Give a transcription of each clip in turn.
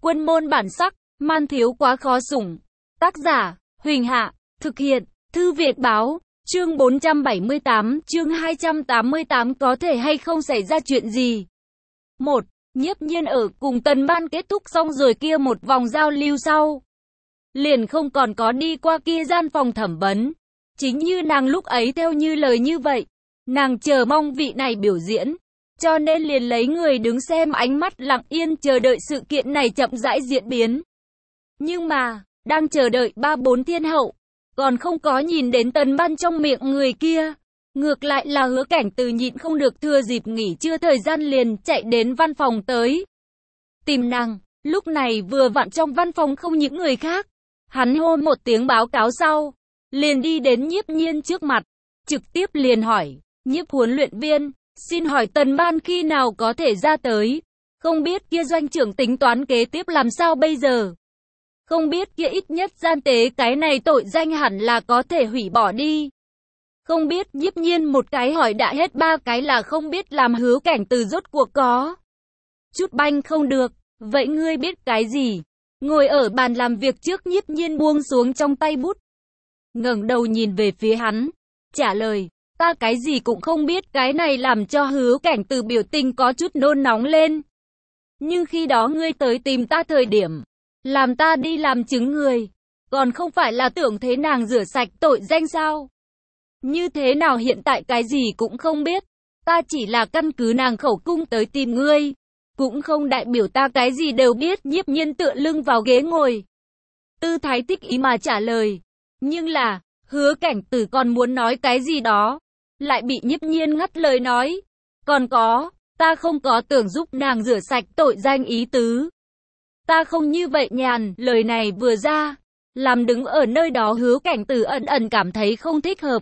Quân môn bản sắc, man thiếu quá khó sủng. Tác giả, Huỳnh Hạ, thực hiện, Thư Viện Báo, chương 478, chương 288 có thể hay không xảy ra chuyện gì? 1. Nhiếp Nhiên ở cùng Tần Ban kết thúc xong rồi kia một vòng giao lưu sau. Liền không còn có đi qua kia gian phòng thẩm vấn. Chính như nàng lúc ấy theo như lời như vậy. Nàng chờ mong vị này biểu diễn. Cho nên liền lấy người đứng xem ánh mắt lặng yên chờ đợi sự kiện này chậm rãi diễn biến. Nhưng mà, đang chờ đợi 3-4 thiên hậu, còn không có nhìn đến Tần Ban trong miệng người kia. Ngược lại là Hứa Cảnh Từ nhịn không được thừa dịp nghỉ trưa thời gian liền chạy đến văn phòng tới. Tìm nàng, lúc này vừa vặn trong văn phòng không những người khác. Hắn hô một tiếng báo cáo sau, liền đi đến Nhiếp Nhiên trước mặt, trực tiếp liền hỏi, Nhiếp huấn luyện viên, xin hỏi Tần Ban khi nào có thể ra tới? Không biết kia doanh trưởng tính toán kế tiếp làm sao bây giờ? Không biết kia ít nhất gian tế cái này tội danh hẳn là có thể hủy bỏ đi. Không biết Nhiếp Nhiên một cái hỏi đã hết 3 cái là không biết làm Hứa Cảnh Từ rốt cuộc có chút banh không được, vậy ngươi biết cái gì? Ngồi ở bàn làm việc trước Nhiếp Nhiên buông xuống trong tay bút. Ngẩng đầu nhìn về phía hắn, trả lời, ta cái gì cũng không biết. Cái này làm cho Hứa Cảnh Từ biểu tình có chút nôn nóng lên. Nhưng khi đó ngươi tới tìm ta thời điểm, làm ta đi làm chứng người, còn không phải là tưởng thế nàng rửa sạch tội danh sao? Như thế nào hiện tại cái gì cũng không biết, ta chỉ là căn cứ nàng khẩu cung tới tìm ngươi. Cũng không đại biểu ta cái gì đều biết. Nhiếp Nhiên tựa lưng vào ghế ngồi, tư thái thích ý mà trả lời. Nhưng là, Hứa Cảnh Từ còn muốn nói cái gì đó, lại bị Nhiếp Nhiên ngắt lời nói. Còn có, ta không có tưởng giúp nàng rửa sạch tội danh ý tứ. Ta không như vậy nhàn. Lời này vừa ra, làm đứng ở nơi đó Hứa Cảnh Từ ẩn ẩn cảm thấy không thích hợp.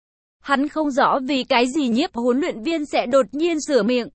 Hắn không rõ vì cái gì Nhiếp huấn luyện viên sẽ đột nhiên sửa miệng.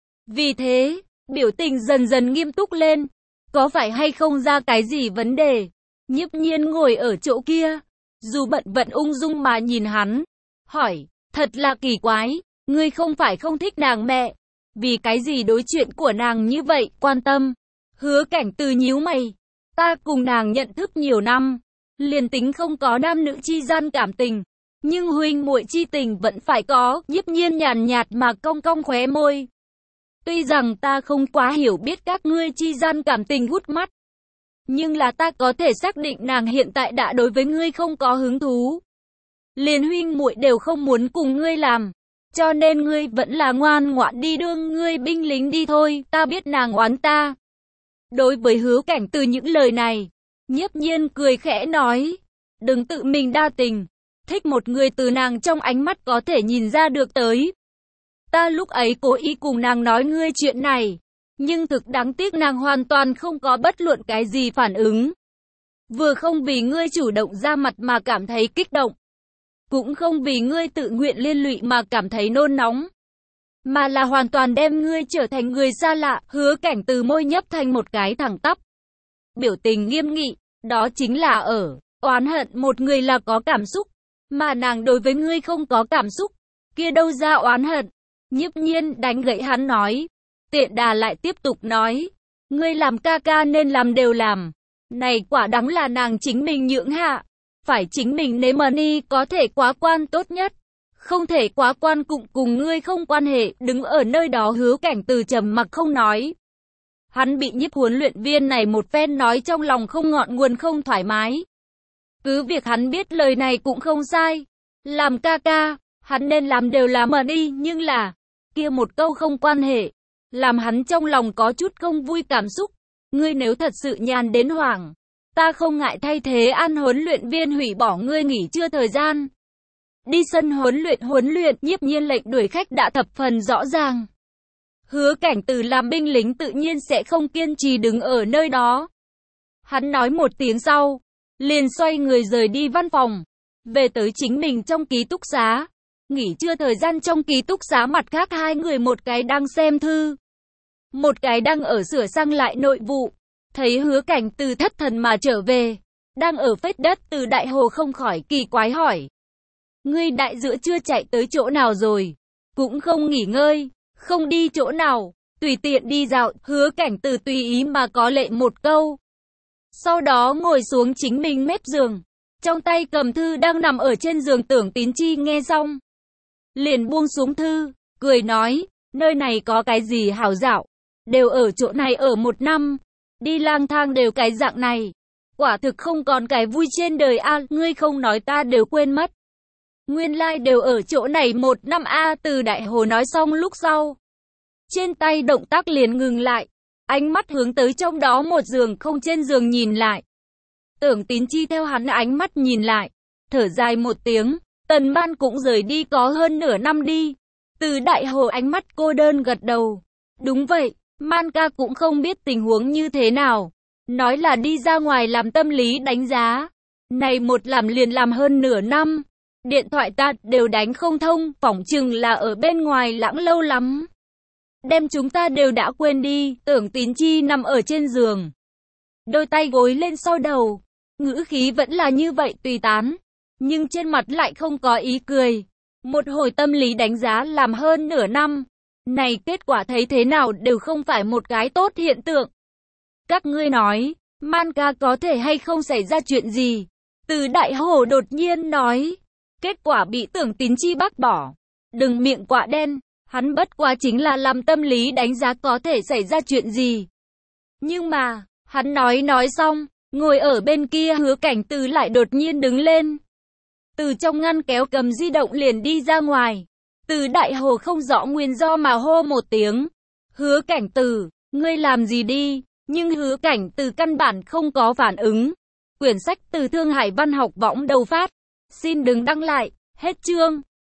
Vì thế, biểu tình dần dần nghiêm túc lên. Có phải hay không ra cái gì vấn đề? Nhiếp Nhiên ngồi ở chỗ kia, dù bận vận ung dung mà nhìn hắn, hỏi, thật là kỳ quái, ngươi không phải không thích nàng mẹ, vì cái gì đối chuyện của nàng như vậy, quan tâm? Hứa Cảnh Từ nhíu mày, ta cùng nàng nhận thức nhiều năm, liền tính không có nam nữ chi gian cảm tình, nhưng huynh muội chi tình vẫn phải có. Nhiếp Nhiên nhàn nhạt mà cong cong khóe môi. Tuy rằng ta không quá hiểu biết các ngươi chi gian cảm tình hút mắt, nhưng là ta có thể xác định nàng hiện tại đã đối với ngươi không có hứng thú. Liền huynh muội đều không muốn cùng ngươi làm, cho nên ngươi vẫn là ngoan ngoãn đi đương ngươi binh lính đi thôi, ta biết nàng oán ta. Đối với Hứa Cảnh Từ những lời này, Nhiếp Nhiên cười khẽ nói, đừng tự mình đa tình, thích một người từ nàng trong ánh mắt có thể nhìn ra được tới. Ta lúc ấy cố ý cùng nàng nói ngươi chuyện này, nhưng thực đáng tiếc nàng hoàn toàn không có bất luận cái gì phản ứng. Vừa không vì ngươi chủ động ra mặt mà cảm thấy kích động, cũng không vì ngươi tự nguyện liên lụy mà cảm thấy nôn nóng, mà là hoàn toàn đem ngươi trở thành người xa lạ. Hứa Cảnh Từ môi nhấp thành một cái thẳng tắp, biểu tình nghiêm nghị, đó chính là ở oán hận một người là có cảm xúc, mà nàng đối với ngươi không có cảm xúc, kia đâu ra oán hận. Nhiếp Nhiên đánh gãy hắn nói, tiện đà lại tiếp tục nói, ngươi làm ca ca nên làm đều làm, này quả đáng là nàng chính mình nhượng hạ, phải chính mình nếm mani, có thể quá quan tốt nhất, không thể quá quan cũng cùng ngươi không quan hệ. Đứng ở nơi đó Hứa Cảnh Từ trầm mặc không nói. Hắn bị Nhiếp huấn luyện viên này một phen nói trong lòng không ngọn nguồn không thoải mái. Cứ việc hắn biết lời này cũng không sai, làm ca ca, hắn nên làm đều làm mà đi, nhưng là kia một câu không quan hệ, làm hắn trong lòng có chút không vui cảm xúc. Ngươi nếu thật sự nhàn đến hoảng, ta không ngại thay thế An huấn luyện viên hủy bỏ ngươi nghỉ trưa thời gian, đi sân huấn luyện. Nhiếp Nhiên lệnh đuổi khách đã thập phần rõ ràng. Hứa Cảnh Từ làm binh lính tự nhiên sẽ không kiên trì đứng ở nơi đó. Hắn nói một tiếng sau, liền xoay người rời đi văn phòng, về tới chính mình trong ký túc xá. Nghỉ trưa thời gian trong ký túc xá mặt khác hai người, một cái đang xem thư, một cái đang ở sửa sang lại nội vụ. Thấy Hứa Cảnh Từ thất thần mà trở về, đang ở phết đất Từ Đại Hồ không khỏi kỳ quái hỏi, ngươi đại giữa trưa chạy tới chỗ nào rồi? Cũng không nghỉ ngơi, không đi chỗ nào? tùy tiện đi dạo, Hứa Cảnh Từ tùy ý mà có lệ một câu. Sau đó ngồi xuống chính mình mép giường, trong tay cầm thư đang nằm ở trên giường. Tưởng Tín Chi nghe xong, liền buông xuống thư, cười nói, nơi này có cái gì hảo dạo, đều ở chỗ này ở 1 năm, đi lang thang đều cái dạng này, quả thực không còn cái vui trên đời a, ngươi không nói ta đều quên mất. Nguyên lai đều ở chỗ này 1 năm a. Từ Đại Hồ nói xong lúc sau, trên tay động tác liền ngừng lại, ánh mắt hướng tới trong đó một giường không trên giường nhìn lại. Tưởng Tín Chi theo hắn ánh mắt nhìn lại, thở dài một tiếng, Tần Man cũng rời đi có hơn nửa năm đi. Từ Đại Hồ ánh mắt cô đơn gật đầu. Đúng vậy, Man ca cũng không biết tình huống như thế nào. Nói là đi ra ngoài làm tâm lý đánh giá. Này một làm liền làm hơn nửa năm. Điện thoại ta đều đánh không thông, phỏng chừng là ở bên ngoài lãng lâu lắm. Đem chúng ta đều đã quên đi. Tưởng Tín Chi nằm ở trên giường, đôi tay gối lên sau đầu, ngữ khí vẫn là như vậy tùy tán, nhưng trên mặt lại không có ý cười. Một hồi tâm lý đánh giá làm hơn nửa năm, này kết quả thấy thế nào đều không phải một cái tốt hiện tượng. Các ngươi nói, Man ca có thể hay không xảy ra chuyện gì? Từ Đại Hồ đột nhiên nói, kết quả bị Tưởng Tín Chi bác bỏ. Đừng miệng quạ đen, hắn bất quá chính là làm tâm lý đánh giá có thể xảy ra chuyện gì. Nhưng mà, hắn nói xong, ngồi ở bên kia Hứa Cảnh Từ lại đột nhiên đứng lên. Từ trong ngăn kéo cầm di động liền đi ra ngoài. Từ Đại Hồ không rõ nguyên do mà hô một tiếng. Hứa Cảnh Từ, ngươi làm gì đi? Nhưng Hứa Cảnh Từ căn bản không có phản ứng. Quyển sách từ Thương Hải Văn Học Võng đầu phát. Xin đừng đăng lại, hết chương.